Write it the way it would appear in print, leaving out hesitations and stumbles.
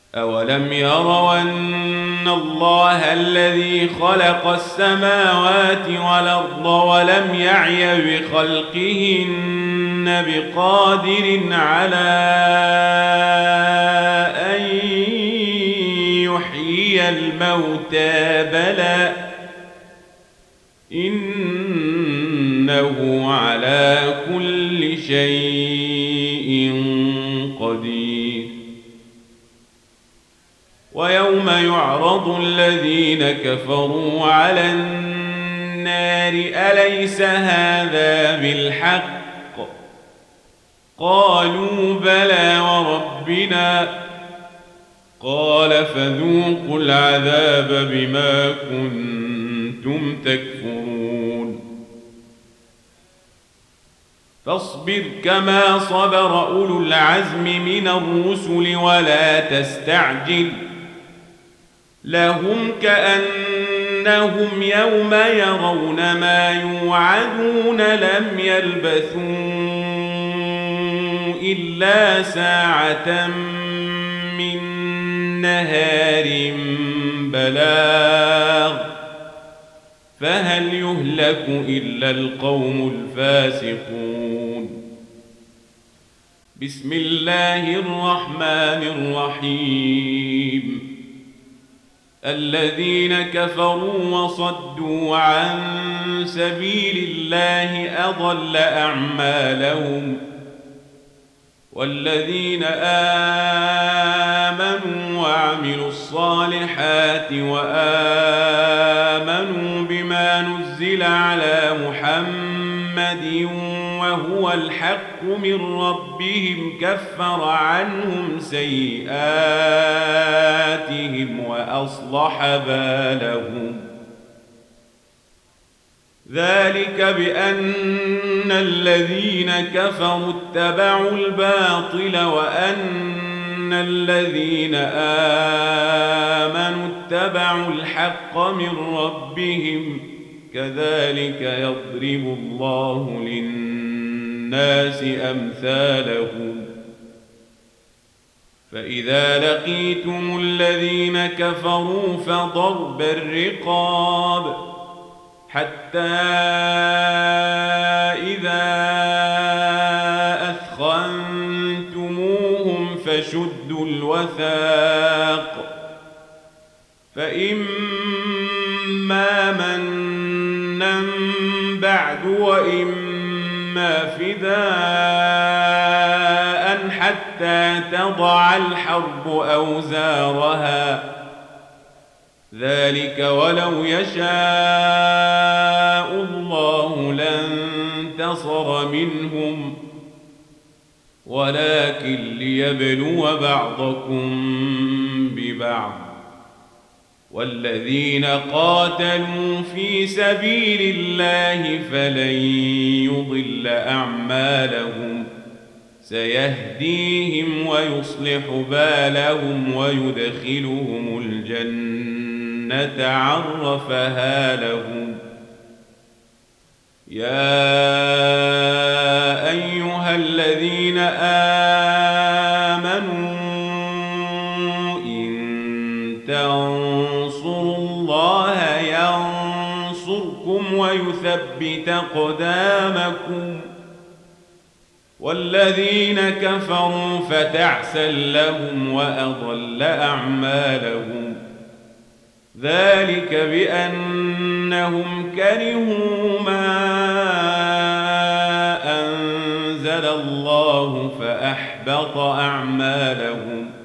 أولم يروا أن الله الذي خلق السماوات والأرض ولم يعي بخلقهن بقادر على أن يحيي الموتى بلى إنه على كل شيء قدير. ويوم يعرض الذين كفروا على النار أليس هذا بالحق قالوا بلى وربنا قال فذوقوا العذاب بما كنتم تكفرون. فاصبر كما صبر أولو العزم من الرسل ولا تستعجل لهم كأنهم يوم يرون ما يوعدون لم يلبثوا إلا ساعة من نهار بلاغ فهل يهلك إلا القوم الفاسقون. بسم الله الرحمن الرحيم. الذين كفروا وصدوا عن سبيل الله أضل أعمالهم والذين آمنوا وعملوا الصالحات وآمنوا بما نزل على محمد وهو الحق من ربهم كفر عنهم سيئاتهم وأصلح بالهم. ذلك بأن الذين كفروا اتبعوا الباطل وأن الذين آمنوا اتبعوا الحق من ربهم كذلك يضرب الله للناس أمثالهم. فإذا لقيتم الذين كفروا فضرب الرقاب حتى إذا أثخنتموهم فشدوا الوثاق فإما منا بعد وإما فداء حتى تضع الحرب أوزارها ذلك ولو يشاء الله لانتصر منهم ولكن ليبلو بعضكم ببعض. والذين قاتلوا في سبيل الله فلن يضل أعمالهم سيهديهم ويصلح بالهم ويدخلهم الجنة عرفها لهم. يا أيها الذين آمنوا إن تنصروا الله ينصركم ويثبت أقدامكم والذين كفروا فتعسا لهم وأضل أعمالهم. ذلك بأنهم كرهوا ما أنزل الله فأحبط أعمالهم.